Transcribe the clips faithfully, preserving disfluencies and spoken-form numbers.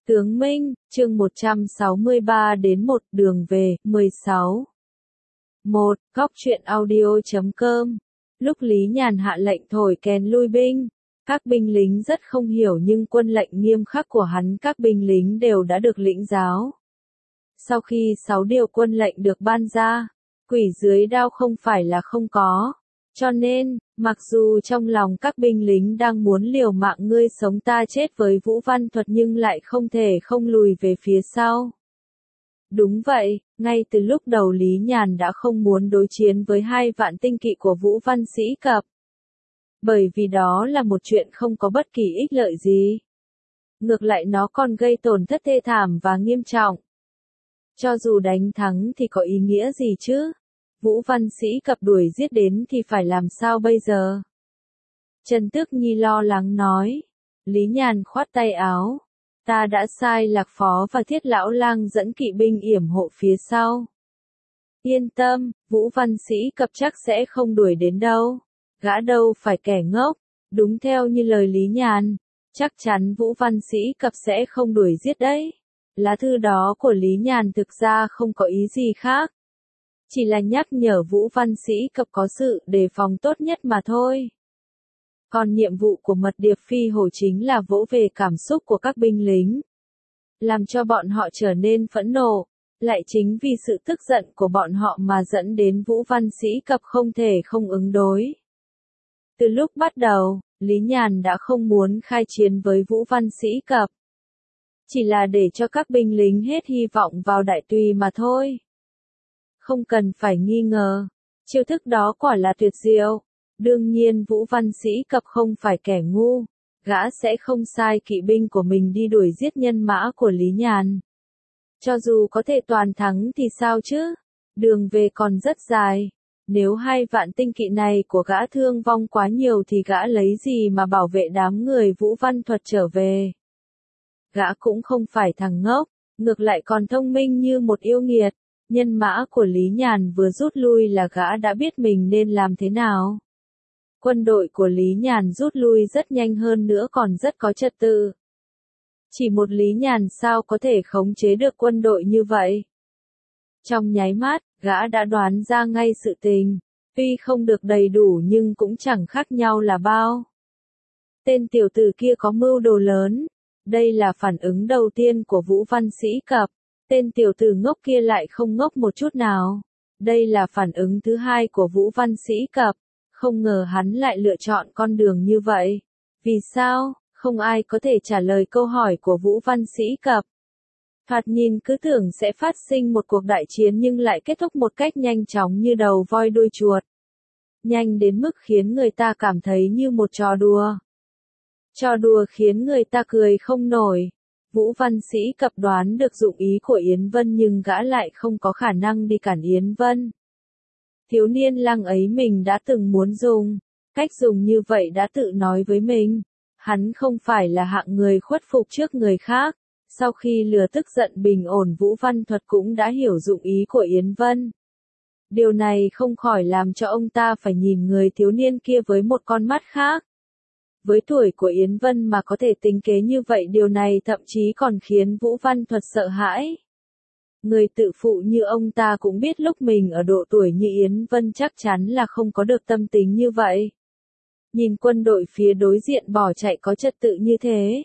Tướng Minh, chương một trăm sáu mươi ba đến một đường về, mười sáu. một. Góc truyện audio chấm com. Lúc Lý Nhàn hạ lệnh thổi kèn lui binh, các binh lính rất không hiểu nhưng quân lệnh nghiêm khắc của hắn các binh lính đều đã được lĩnh giáo. Sau khi sáu điều quân lệnh được ban ra, quỷ dưới đao không phải là không có. Cho nên, mặc dù trong lòng các binh lính đang muốn liều mạng ngươi sống ta chết với Vũ Văn Thuật nhưng lại không thể không lùi về phía sau. Đúng vậy, ngay từ lúc đầu Lý Nhàn đã không muốn đối chiến với hai vạn tinh kỵ của Vũ Văn Sĩ Cập. Bởi vì đó là một chuyện không có bất kỳ ích lợi gì. Ngược lại nó còn gây tổn thất thê thảm và nghiêm trọng. Cho dù đánh thắng thì có ý nghĩa gì chứ? Vũ Văn Sĩ Cập đuổi giết đến thì phải làm sao bây giờ? Trần Tước Nhi lo lắng nói. Lý Nhàn khoát tay áo. Ta đã sai Lạc Phó và Thiết Lão Lang dẫn kỵ binh yểm hộ phía sau. Yên tâm, Vũ Văn Sĩ Cập chắc sẽ không đuổi đến đâu. Gã đâu phải kẻ ngốc. Đúng theo như lời Lý Nhàn, chắc chắn Vũ Văn Sĩ Cập sẽ không đuổi giết đấy. Lá thư đó của Lý Nhàn thực ra không có ý gì khác. Chỉ là nhắc nhở Vũ Văn Sĩ Cập có sự đề phòng tốt nhất mà thôi. Còn nhiệm vụ của Mật Điệp Phi Hổ chính là vỗ về cảm xúc của các binh lính. Làm cho bọn họ trở nên phẫn nộ. Lại chính vì sự tức giận của bọn họ mà dẫn đến Vũ Văn Sĩ Cập không thể không ứng đối. Từ lúc bắt đầu, Lý Nhàn đã không muốn khai chiến với Vũ Văn Sĩ Cập. Chỉ là để cho các binh lính hết hy vọng vào Đại Tùy mà thôi. Không cần phải nghi ngờ, chiêu thức đó quả là tuyệt diệu. Đương nhiên Vũ Văn Sĩ Cập không phải kẻ ngu, gã sẽ không sai kỵ binh của mình đi đuổi giết nhân mã của Lý Nhàn. Cho dù có thể toàn thắng thì sao chứ? Đường về còn rất dài. Nếu hai vạn tinh kỵ này của gã thương vong quá nhiều thì gã lấy gì mà bảo vệ đám người Vũ Văn Thuật trở về? Gã cũng không phải thằng ngốc, ngược lại còn thông minh như một yêu nghiệt. Nhân mã của Lý Nhàn vừa rút lui là gã đã biết mình nên làm thế nào. Quân đội của Lý Nhàn rút lui rất nhanh hơn nữa còn rất có trật tự. Chỉ một Lý Nhàn sao có thể khống chế được quân đội như vậy? Trong nháy mắt, gã đã đoán ra ngay sự tình. Tuy không được đầy đủ nhưng cũng chẳng khác nhau là bao. Tên tiểu tử kia có mưu đồ lớn. Đây là phản ứng đầu tiên của Vũ Văn Sĩ Cập. Tên tiểu tử ngốc kia lại không ngốc một chút nào. Đây là phản ứng thứ hai của Vũ Văn Sĩ Cập. Không ngờ hắn lại lựa chọn con đường như vậy. Vì sao? Không ai có thể trả lời câu hỏi của Vũ Văn Sĩ Cập. Thoạt nhìn cứ tưởng sẽ phát sinh một cuộc đại chiến nhưng lại kết thúc một cách nhanh chóng như đầu voi đuôi chuột. Nhanh đến mức khiến người ta cảm thấy như một trò đùa. Trò đùa khiến người ta cười không nổi. Vũ Văn Sĩ Cập đoán được dụng ý của Yến Vân nhưng gã lại không có khả năng đi cản Yến Vân. Thiếu niên lang ấy mình đã từng muốn dùng, cách dùng như vậy đã tự nói với mình. Hắn không phải là hạng người khuất phục trước người khác. Sau khi lừa tức giận bình ổn Vũ Văn Thuật cũng đã hiểu dụng ý của Yến Vân. Điều này không khỏi làm cho ông ta phải nhìn người thiếu niên kia với một con mắt khác. Với tuổi của Yến Vân mà có thể tính kế như vậy điều này thậm chí còn khiến Vũ Văn Thuật sợ hãi. Người tự phụ như ông ta cũng biết lúc mình ở độ tuổi như Yến Vân chắc chắn là không có được tâm tính như vậy. Nhìn quân đội phía đối diện bỏ chạy có trật tự như thế.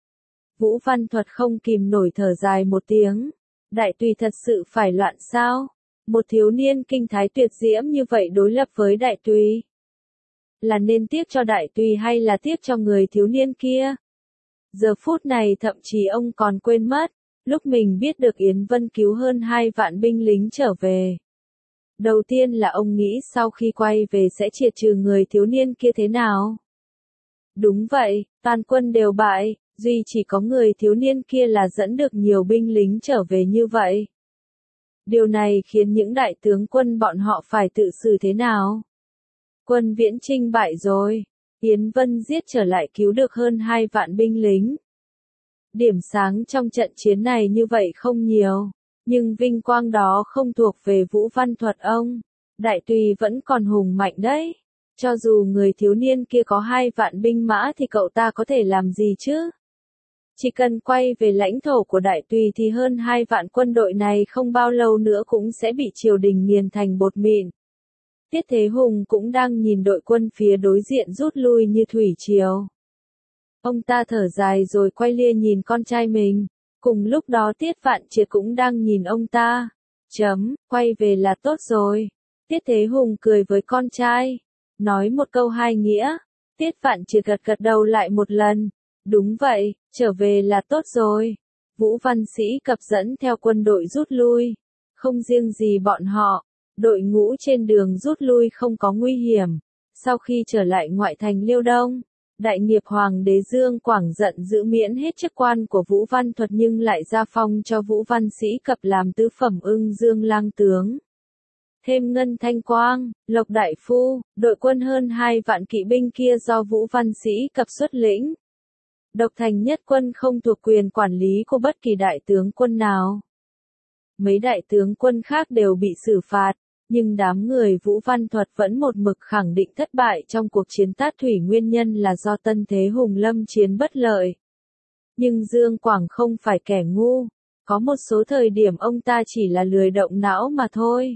Vũ Văn Thuật không kìm nổi thở dài một tiếng. Đại Tùy thật sự phải loạn sao? Một thiếu niên kinh thái tuyệt diễm như vậy đối lập với Đại Tùy. Là nên tiếc cho Đại Tùy hay là tiếc cho người thiếu niên kia? Giờ phút này thậm chí ông còn quên mất. Lúc mình biết được Yến Vân cứu hơn hai vạn binh lính trở về. Đầu tiên là ông nghĩ sau khi quay về sẽ triệt trừ người thiếu niên kia thế nào? Đúng vậy, toàn quân đều bại, duy chỉ có người thiếu niên kia là dẫn được nhiều binh lính trở về như vậy. Điều này khiến những đại tướng quân bọn họ phải tự xử thế nào? Quân Viễn Chinh bại rồi, Yến Vân giết trở lại cứu được hơn hai vạn binh lính. Điểm sáng trong trận chiến này như vậy không nhiều, nhưng vinh quang đó không thuộc về Vũ Văn Thuật ông. Đại Tùy vẫn còn hùng mạnh đấy. Cho dù người thiếu niên kia có hai vạn binh mã thì cậu ta có thể làm gì chứ? Chỉ cần quay về lãnh thổ của Đại Tùy thì hơn hai vạn quân đội này không bao lâu nữa cũng sẽ bị triều đình nghiền thành bột mịn. Tiết Thế Hùng cũng đang nhìn đội quân phía đối diện rút lui như thủy triều. Ông ta thở dài rồi quay lia nhìn con trai mình. Cùng lúc đó Tiết Vạn Triệt cũng đang nhìn ông ta. Chấm, quay về là tốt rồi. Tiết Thế Hùng cười với con trai. Nói một câu hai nghĩa. Tiết Vạn Triệt gật gật đầu lại một lần. Đúng vậy, trở về là tốt rồi. Vũ Văn Sĩ Cập dẫn theo quân đội rút lui. Không riêng gì bọn họ, đội ngũ trên đường rút lui không có nguy hiểm. Sau khi trở lại ngoại thành Liêu Đông, Đại Nghiệp Hoàng đế Dương Quảng giận dữ miễn hết chức quan của Vũ Văn Thuật nhưng lại gia phong cho Vũ Văn Sĩ Cập làm tứ phẩm ưng dương lang tướng. Thêm Ngân Thanh Quang, Lộc Đại Phu, đội quân hơn hai vạn kỵ binh kia do Vũ Văn Sĩ Cập xuất lĩnh. Độc Thành Nhất Quân không thuộc quyền quản lý của bất kỳ đại tướng quân nào. Mấy đại tướng quân khác đều bị xử phạt, nhưng đám người Vũ Văn Thuật vẫn một mực khẳng định thất bại trong cuộc chiến Tát Thủy, nguyên nhân là do Tân Thế Hùng lâm chiến bất lợi. Nhưng Dương Quảng không phải kẻ ngu, có một số thời điểm ông ta chỉ là lười động não mà thôi.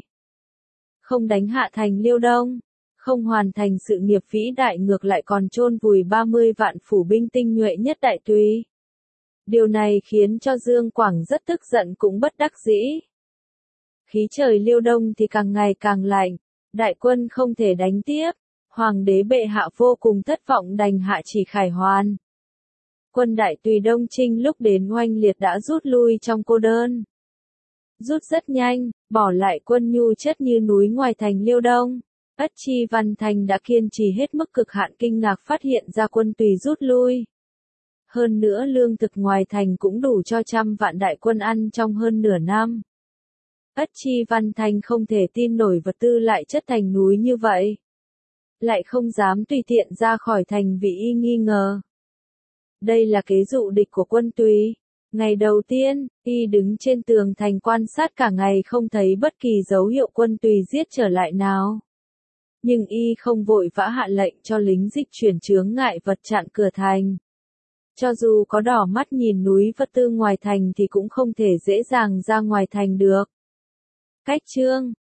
Không đánh hạ thành Liêu Đông, không hoàn thành sự nghiệp vĩ đại, ngược lại còn chôn vùi ba mươi vạn phủ binh tinh nhuệ nhất Đại Tùy. Điều này khiến cho Dương Quảng rất tức giận cũng bất đắc dĩ. Khí trời Liêu Đông thì càng ngày càng lạnh, đại quân không thể đánh tiếp, Hoàng đế bệ hạ vô cùng thất vọng đành hạ chỉ Khải Hoàn. Quân Đại Tùy Đông Trinh lúc đến oanh liệt đã rút lui trong cô đơn. Rút rất nhanh, bỏ lại quân nhu chất như núi ngoài thành Liêu Đông. Ất Chi Văn Thành đã kiên trì hết mức cực hạn, kinh ngạc phát hiện ra quân Tùy rút lui. Hơn nữa lương thực ngoài thành cũng đủ cho trăm vạn đại quân ăn trong hơn nửa năm. Ất Chi Văn Thành không thể tin nổi vật tư lại chất thành núi như vậy. Lại không dám tùy tiện ra khỏi thành vì y nghi ngờ. Đây là kế dụ địch của quân Tùy. Ngày đầu tiên, y đứng trên tường thành quan sát cả ngày không thấy bất kỳ dấu hiệu quân Tùy giết trở lại nào. Nhưng y không vội vã hạ lệnh cho lính dịch chuyển chướng ngại vật chặn cửa thành. Cho dù có đỏ mắt nhìn núi vật tư ngoài thành thì cũng không thể dễ dàng ra ngoài thành được. Cách chương